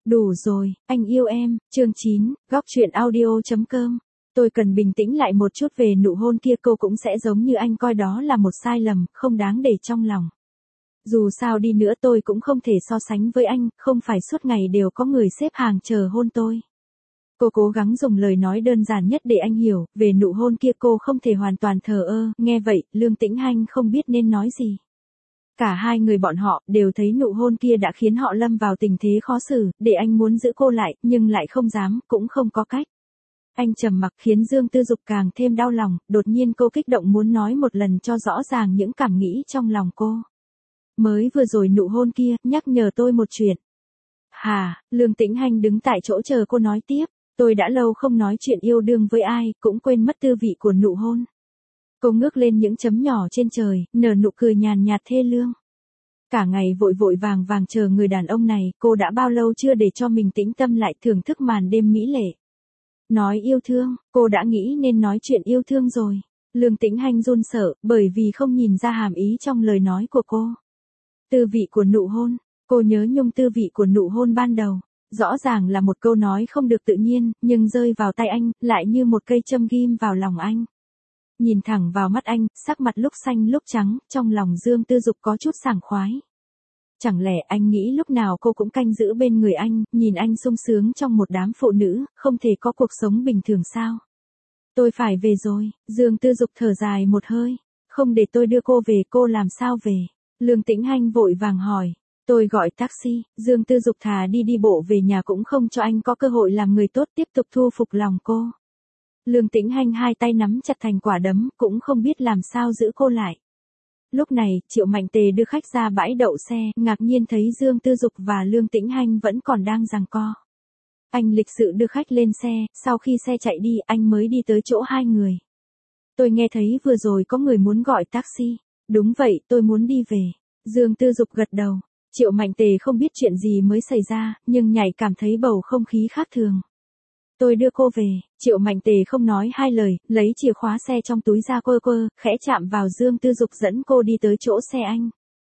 Đủ rồi, anh yêu em, chương 9, góc truyện audio.com. Tôi cần bình tĩnh lại một chút về nụ hôn kia, cô cũng sẽ giống như anh coi đó là một sai lầm, không đáng để trong lòng. Dù sao đi nữa tôi cũng không thể so sánh với anh, không phải suốt ngày đều có người xếp hàng chờ hôn tôi. Cô cố gắng dùng lời nói đơn giản nhất để anh hiểu, về nụ hôn kia cô không thể hoàn toàn thờ ơ, nghe vậy, Lương Tĩnh Hanh không biết nên nói gì. Cả hai người bọn họ đều thấy nụ hôn kia đã khiến họ lâm vào tình thế khó xử, để anh muốn giữ cô lại, nhưng lại không dám, cũng không có cách. Anh trầm mặc khiến Dương Tư Dục càng thêm đau lòng, đột nhiên cô kích động muốn nói một lần cho rõ ràng những cảm nghĩ trong lòng cô. Mới vừa rồi nụ hôn kia, nhắc nhở tôi một chuyện. Lương Tĩnh Hanh đứng tại chỗ chờ cô nói tiếp, tôi đã lâu không nói chuyện yêu đương với ai, cũng quên mất tư vị của nụ hôn. Cô ngước lên những chấm nhỏ trên trời, nở nụ cười nhàn nhạt thê lương. Cả ngày vội vội vàng vàng chờ người đàn ông này, cô đã bao lâu chưa để cho mình tĩnh tâm lại thưởng thức màn đêm mỹ lệ. Nói yêu thương, cô đã nghĩ nên nói chuyện yêu thương rồi. Lương Tĩnh Hanh run sợ, bởi vì không nhìn ra hàm ý trong lời nói của cô. Tư vị của nụ hôn, cô nhớ nhung tư vị của nụ hôn ban đầu. Rõ ràng là một câu nói không được tự nhiên, nhưng rơi vào tay anh, lại như một cây châm ghim vào lòng anh. Nhìn thẳng vào mắt anh, sắc mặt lúc xanh lúc trắng, trong lòng Dương Tư Dục có chút sảng khoái. Chẳng lẽ anh nghĩ lúc nào cô cũng canh giữ bên người anh, nhìn anh sung sướng trong một đám phụ nữ, không thể có cuộc sống bình thường sao? Tôi phải về rồi, Dương Tư Dục thở dài một hơi. Không để tôi đưa cô về, cô làm sao về? Lương Tĩnh Hanh vội vàng hỏi. Tôi gọi taxi, Dương Tư Dục thà đi bộ về nhà cũng không cho anh có cơ hội làm người tốt tiếp tục thu phục lòng cô. Lương Tĩnh Hanh hai tay nắm chặt thành quả đấm, cũng không biết làm sao giữ cô lại. Lúc này, Triệu Mạnh Tề đưa khách ra bãi đậu xe, ngạc nhiên thấy Dương Tư Dục và Lương Tĩnh Hanh vẫn còn đang giằng co. Anh lịch sự đưa khách lên xe, sau khi xe chạy đi, anh mới đi tới chỗ hai người. Tôi nghe thấy vừa rồi có người muốn gọi taxi. Đúng vậy, tôi muốn đi về. Dương Tư Dục gật đầu. Triệu Mạnh Tề không biết chuyện gì mới xảy ra, nhưng nhạy cảm thấy bầu không khí khác thường. Tôi đưa cô về, Triệu Mạnh Tề không nói hai lời, lấy chìa khóa xe trong túi ra quơ, khẽ chạm vào Dương Tư Dục dẫn cô đi tới chỗ xe anh.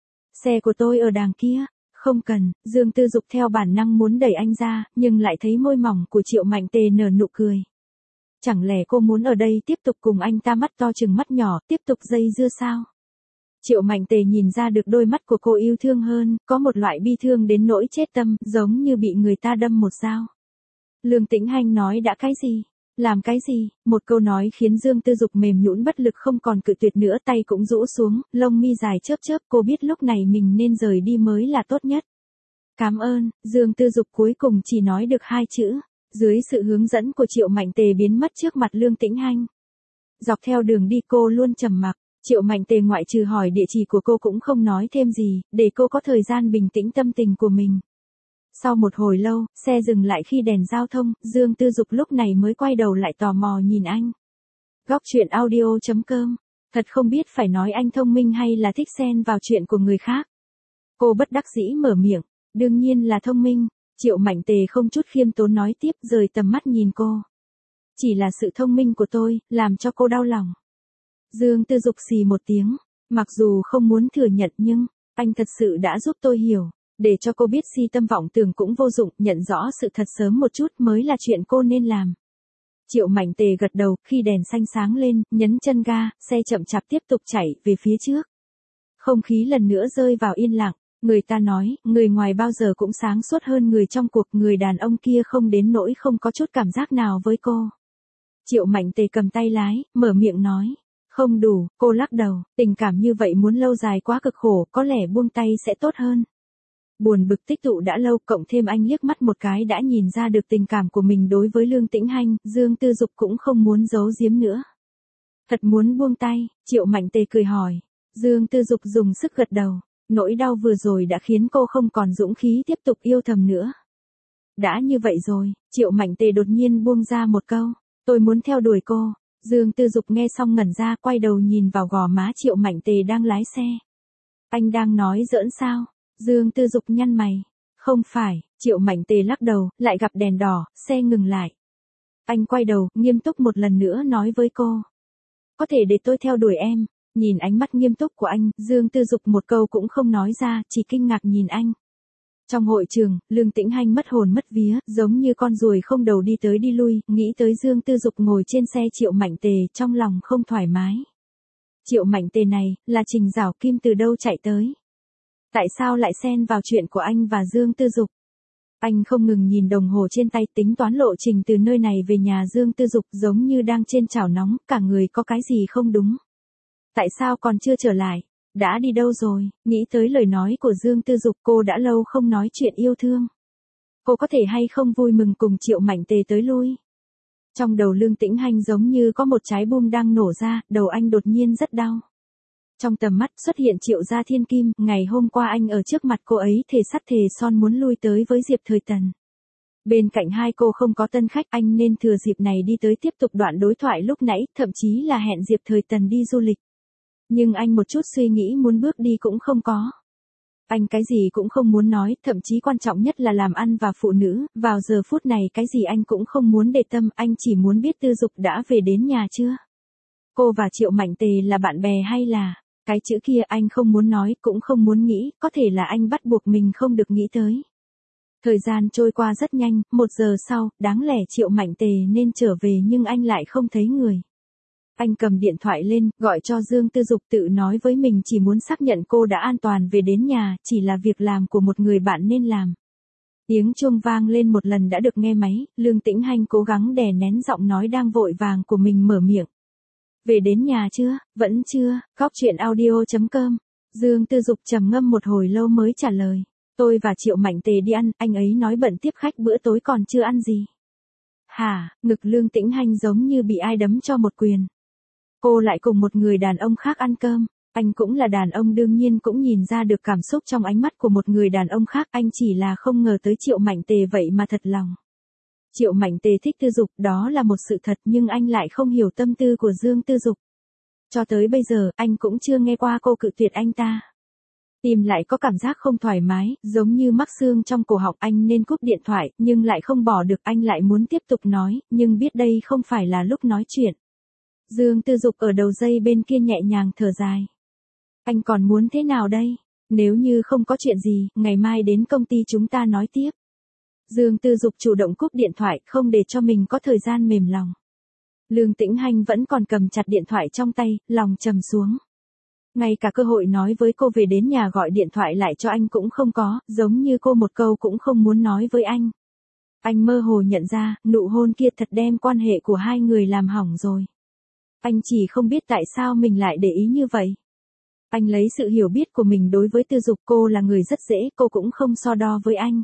Xe của tôi ở đằng kia, không cần, Dương Tư Dục theo bản năng muốn đẩy anh ra, nhưng lại thấy môi mỏng của Triệu Mạnh Tề nở nụ cười. Chẳng lẽ cô muốn ở đây tiếp tục cùng anh ta mắt to chừng mắt nhỏ, tiếp tục dây dưa sao? Triệu Mạnh Tề nhìn ra được đôi mắt của cô yêu thương hơn, có một loại bi thương đến nỗi chết tâm, giống như bị người ta đâm một dao. Lương Tĩnh Hanh nói đã cái gì? Làm cái gì? Một câu nói khiến Dương Tư Dục mềm nhũn bất lực không còn cự tuyệt nữa, tay cũng rũ xuống, lông mi dài chớp, cô biết lúc này mình nên rời đi mới là tốt nhất. Cảm ơn, Dương Tư Dục cuối cùng chỉ nói được hai chữ, dưới sự hướng dẫn của Triệu Mạnh Tề biến mất trước mặt Lương Tĩnh Hanh. Dọc theo đường đi cô luôn trầm mặc. Triệu Mạnh Tề ngoại trừ hỏi địa chỉ của cô cũng không nói thêm gì, để cô có thời gian bình tĩnh tâm tình của mình. Sau một hồi lâu, xe dừng lại khi đèn giao thông, Dương Tư Dục lúc này mới quay đầu lại tò mò nhìn anh. Góc truyện audio.com. Thật không biết phải nói anh thông minh hay là thích xen vào chuyện của người khác. Cô bất đắc dĩ mở miệng, đương nhiên là thông minh. Triệu Mạnh Tề không chút khiêm tốn nói tiếp, rời tầm mắt nhìn cô. Chỉ là sự thông minh của tôi, làm cho cô đau lòng. Dương Tư Dục xì một tiếng, mặc dù không muốn thừa nhận nhưng, anh thật sự đã giúp tôi hiểu, để cho cô biết si tâm vọng tưởng cũng vô dụng, nhận rõ sự thật sớm một chút mới là chuyện cô nên làm. Triệu Mạnh Tề gật đầu, khi đèn xanh sáng lên, nhấn chân ga, xe chậm chạp tiếp tục chạy về phía trước. Không khí lần nữa rơi vào yên lặng, người ta nói, người ngoài bao giờ cũng sáng suốt hơn người trong cuộc, người đàn ông kia không đến nỗi không có chút cảm giác nào với cô. Triệu Mạnh Tề cầm tay lái, mở miệng nói. Không đủ, cô lắc đầu, tình cảm như vậy muốn lâu dài quá cực khổ, có lẽ buông tay sẽ tốt hơn. Buồn bực tích tụ đã lâu, cộng thêm anh liếc mắt một cái đã nhìn ra được tình cảm của mình đối với Lương Tĩnh Hanh, Dương Tư Dục cũng không muốn giấu giếm nữa. Thật muốn buông tay, Triệu Mạnh Tề cười hỏi. Dương Tư Dục dùng sức gật đầu, nỗi đau vừa rồi đã khiến cô không còn dũng khí tiếp tục yêu thầm nữa. Đã như vậy rồi, Triệu Mạnh Tề đột nhiên buông ra một câu, tôi muốn theo đuổi cô. Dương Tư Dục nghe xong ngẩn ra, quay đầu nhìn vào gò má Triệu Mạnh Tề đang lái xe. Anh đang nói giỡn sao? Dương Tư Dục nhăn mày. Không phải, Triệu Mạnh Tề lắc đầu, lại gặp đèn đỏ, xe ngừng lại. Anh quay đầu, nghiêm túc một lần nữa nói với cô. Có thể để tôi theo đuổi em. Nhìn ánh mắt nghiêm túc của anh, Dương Tư Dục một câu cũng không nói ra, chỉ kinh ngạc nhìn anh. Trong hội trường, Lương Tĩnh Hanh mất hồn mất vía, giống như con ruồi không đầu đi tới đi lui, nghĩ tới Dương Tư Dục ngồi trên xe Triệu Mạnh Tề, trong lòng không thoải mái. Triệu Mạnh Tề này, là Trình Giảo Kim từ đâu chạy tới? Tại sao lại xen vào chuyện của anh và Dương Tư Dục? Anh không ngừng nhìn đồng hồ trên tay, tính toán lộ trình từ nơi này về nhà Dương Tư Dục, giống như đang trên chảo nóng, cả người có cái gì không đúng. Tại sao còn chưa trở lại? Đã đi đâu rồi? Nghĩ tới lời nói của Dương Tư Dục, cô đã lâu không nói chuyện yêu thương. Cô có thể hay không vui mừng cùng Triệu Mạnh Tề tới lui? Trong đầu Lương Tĩnh Hanh giống như có một trái bom đang nổ ra, đầu anh đột nhiên rất đau. Trong tầm mắt xuất hiện Triệu Gia Thiên Kim, ngày hôm qua anh ở trước mặt cô ấy thề sắt thề son muốn lui tới với Diệp Thời Tần. Bên cạnh hai cô không có tân khách, anh nên thừa dịp này đi tới tiếp tục đoạn đối thoại lúc nãy, thậm chí là hẹn Diệp Thời Tần đi du lịch. Nhưng anh một chút suy nghĩ muốn bước đi cũng không có. Anh cái gì cũng không muốn nói, thậm chí quan trọng nhất là làm ăn và phụ nữ, vào giờ phút này cái gì anh cũng không muốn để tâm, anh chỉ muốn biết Tư Dục đã về đến nhà chưa. Cô và Triệu Mạnh Tề là bạn bè hay là... Cái chữ kia anh không muốn nói, cũng không muốn nghĩ, có thể là anh bắt buộc mình không được nghĩ tới. Thời gian trôi qua rất nhanh, 1 giờ sau, đáng lẽ Triệu Mạnh Tề nên trở về nhưng anh lại không thấy người. Anh cầm điện thoại lên, gọi cho Dương Tư Dục, tự nói với mình chỉ muốn xác nhận cô đã an toàn về đến nhà, chỉ là việc làm của một người bạn nên làm. Tiếng chuông vang lên một lần đã được nghe máy, Lương Tĩnh Hanh cố gắng đè nén giọng nói đang vội vàng của mình mở miệng. Về đến nhà chưa? Vẫn chưa. Góc chuyện audio.com. Dương Tư Dục trầm ngâm một hồi lâu mới trả lời. Tôi và Triệu Mạnh Tề đi ăn, anh ấy nói bận tiếp khách bữa tối còn chưa ăn gì. Hả? Ngực Lương Tĩnh Hanh giống như bị ai đấm cho một quyền. Cô lại cùng một người đàn ông khác ăn cơm. Anh cũng là đàn ông đương nhiên cũng nhìn ra được cảm xúc trong ánh mắt của một người đàn ông khác. Anh chỉ là không ngờ tới Triệu Mạnh Tề vậy mà thật lòng. Triệu Mạnh Tề thích Tư Dục, đó là một sự thật, nhưng anh lại không hiểu tâm tư của Dương Tư Dục. Cho tới bây giờ, anh cũng chưa nghe qua cô cự tuyệt anh ta. Tim lại có cảm giác không thoải mái, giống như mắc xương trong cổ họng, anh nên cúp điện thoại, nhưng lại không bỏ được, anh lại muốn tiếp tục nói, nhưng biết đây không phải là lúc nói chuyện. Dương Tư Dục ở đầu dây bên kia nhẹ nhàng thở dài. Anh còn muốn thế nào đây? Nếu như không có chuyện gì, ngày mai đến công ty chúng ta nói tiếp. Dương Tư Dục chủ động cúp điện thoại, không để cho mình có thời gian mềm lòng. Lương Tĩnh Hanh vẫn còn cầm chặt điện thoại trong tay, lòng trầm xuống. Ngay cả cơ hội nói với cô về đến nhà gọi điện thoại lại cho anh cũng không có, giống như cô một câu cũng không muốn nói với anh. Anh mơ hồ nhận ra, nụ hôn kia thật đem quan hệ của hai người làm hỏng rồi. Anh chỉ không biết tại sao mình lại để ý như vậy. Anh lấy sự hiểu biết của mình đối với Tư Dục, cô là người rất dễ, cô cũng không so đo với anh.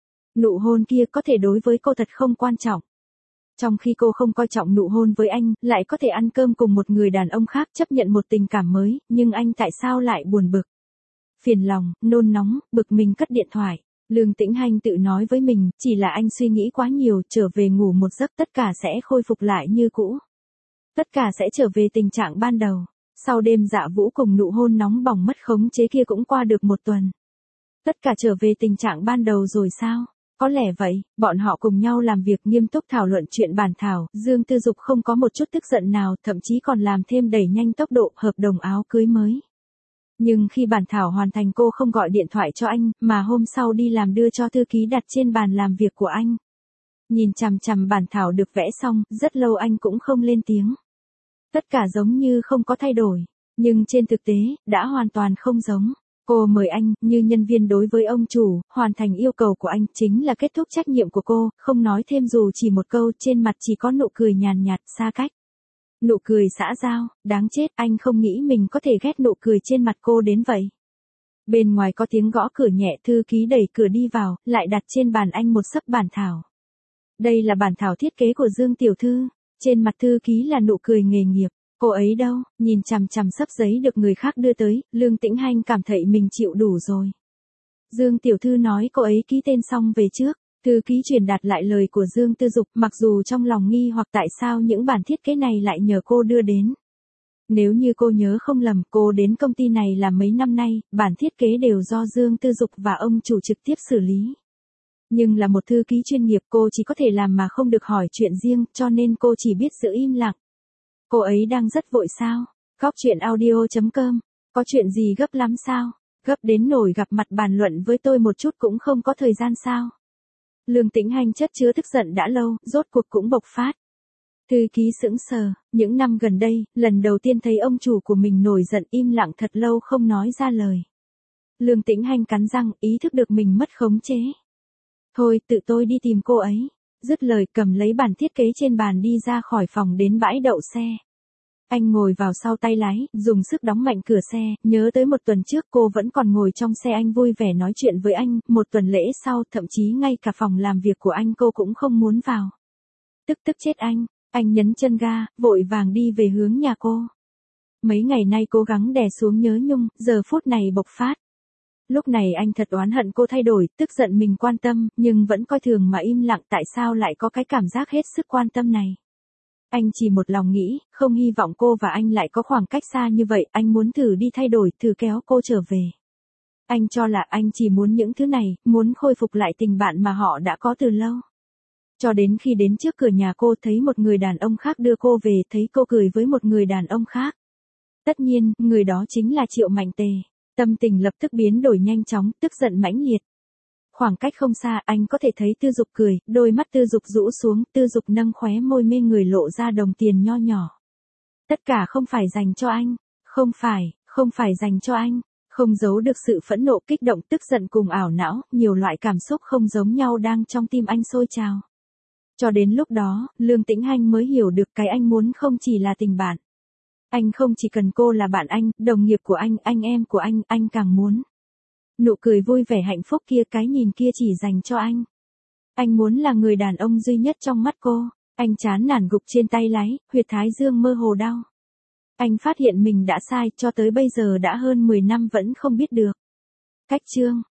Nụ hôn kia có thể đối với cô thật không quan trọng. Trong khi cô không coi trọng nụ hôn với anh, lại có thể ăn cơm cùng một người đàn ông khác, chấp nhận một tình cảm mới, nhưng anh tại sao lại buồn bực? Phiền lòng, nôn nóng, bực mình cất điện thoại. Lương Tĩnh Hanh tự nói với mình, chỉ là anh suy nghĩ quá nhiều, trở về ngủ một giấc tất cả sẽ khôi phục lại như cũ. Tất cả sẽ trở về tình trạng ban đầu. Sau đêm dạ vũ cùng nụ hôn nóng bỏng mất khống chế kia cũng qua được 1 tuần. Tất cả trở về tình trạng ban đầu rồi sao? Có lẽ vậy, bọn họ cùng nhau làm việc nghiêm túc thảo luận chuyện bản thảo, Dương Tư Dục không có một chút tức giận nào, thậm chí còn làm thêm đẩy nhanh tốc độ hợp đồng áo cưới mới. Nhưng khi bản thảo hoàn thành cô không gọi điện thoại cho anh, mà hôm sau đi làm đưa cho thư ký đặt trên bàn làm việc của anh. Nhìn chằm chằm bản thảo được vẽ xong, rất lâu anh cũng không lên tiếng. Tất cả giống như không có thay đổi, nhưng trên thực tế, đã hoàn toàn không giống. Cô mời anh, như nhân viên đối với ông chủ, hoàn thành yêu cầu của anh, chính là kết thúc trách nhiệm của cô, không nói thêm dù chỉ một câu, trên mặt chỉ có nụ cười nhàn nhạt, xa cách. Nụ cười xã giao, đáng chết, anh không nghĩ mình có thể ghét nụ cười trên mặt cô đến vậy. Bên ngoài có tiếng gõ cửa nhẹ, thư ký đẩy cửa đi vào, lại đặt trên bàn anh một xấp bản thảo. Đây là bản thảo thiết kế của Dương tiểu thư, trên mặt thư ký là nụ cười nghề nghiệp. Cô ấy đâu? Nhìn chằm chằm xấp giấy được người khác đưa tới, Lương Tĩnh Hanh cảm thấy mình chịu đủ rồi. Dương tiểu thư nói cô ấy ký tên xong về trước. Thư ký truyền đạt lại lời của Dương Tư Dục, mặc dù trong lòng nghi hoặc tại sao những bản thiết kế này lại nhờ cô đưa đến. Nếu như cô nhớ không lầm, cô đến công ty này làm mấy năm nay, bản thiết kế đều do Dương Tư Dục và ông chủ trực tiếp xử lý. Nhưng là một thư ký chuyên nghiệp, cô chỉ có thể làm mà không được hỏi chuyện riêng, cho nên cô chỉ biết giữ im lặng. Cô ấy đang rất vội sao? Góc chuyện audio.com. Có chuyện gì gấp lắm sao? Gấp đến nỗi gặp mặt bàn luận với tôi một chút cũng không có thời gian sao? Lương Tĩnh Hành chất chứa tức giận đã lâu, rốt cuộc cũng bộc phát. Thư ký sững sờ, những năm gần đây, lần đầu tiên thấy ông chủ của mình nổi giận im lặng thật lâu không nói ra lời. Lương Tĩnh Hành cắn răng, ý thức được mình mất khống chế. Thôi, tự tôi đi tìm cô ấy. Dứt lời cầm lấy bản thiết kế trên bàn đi ra khỏi phòng đến bãi đậu xe. Anh ngồi vào sau tay lái, dùng sức đóng mạnh cửa xe, nhớ tới một tuần trước cô vẫn còn ngồi trong xe anh vui vẻ nói chuyện với anh, một tuần lễ sau thậm chí ngay cả phòng làm việc của anh cô cũng không muốn vào. Tức chết anh nhấn chân ga, vội vàng đi về hướng nhà cô. Mấy ngày nay cố gắng đè xuống nhớ nhung, giờ phút này bộc phát. Lúc này anh thật oán hận cô thay đổi, tức giận mình quan tâm, nhưng vẫn coi thường mà im lặng tại sao lại có cái cảm giác hết sức quan tâm này. Anh chỉ một lòng nghĩ, không hy vọng cô và anh lại có khoảng cách xa như vậy, anh muốn thử đi thay đổi, thử kéo cô trở về. Anh cho là anh chỉ muốn những thứ này, muốn khôi phục lại tình bạn mà họ đã có từ lâu. Cho đến khi đến trước cửa nhà cô thấy một người đàn ông khác đưa cô về, thấy cô cười với một người đàn ông khác. Tất nhiên, người đó chính là Triệu Mạnh Tề. Tâm tình lập tức biến đổi nhanh chóng, tức giận mãnh liệt. Khoảng cách không xa, anh có thể thấy Tư Dục cười, đôi mắt Tư Dục rũ xuống, Tư Dục nâng khóe môi mê người lộ ra đồng tiền nho nhỏ. Tất cả không phải dành cho anh, không phải dành cho anh, không giấu được sự phẫn nộ kích động tức giận cùng ảo não, nhiều loại cảm xúc không giống nhau đang trong tim anh sôi trào. Cho đến lúc đó, Lương Tĩnh Hành mới hiểu được cái anh muốn không chỉ là tình bạn. Anh không chỉ cần cô là bạn anh, đồng nghiệp của anh em của anh càng muốn. Nụ cười vui vẻ hạnh phúc kia, cái nhìn kia chỉ dành cho anh. Anh muốn là người đàn ông duy nhất trong mắt cô. Anh chán nản gục trên tay lái, huyệt thái dương mơ hồ đau. Anh phát hiện mình đã sai, cho tới bây giờ đã hơn 10 năm vẫn không biết được. Cách chương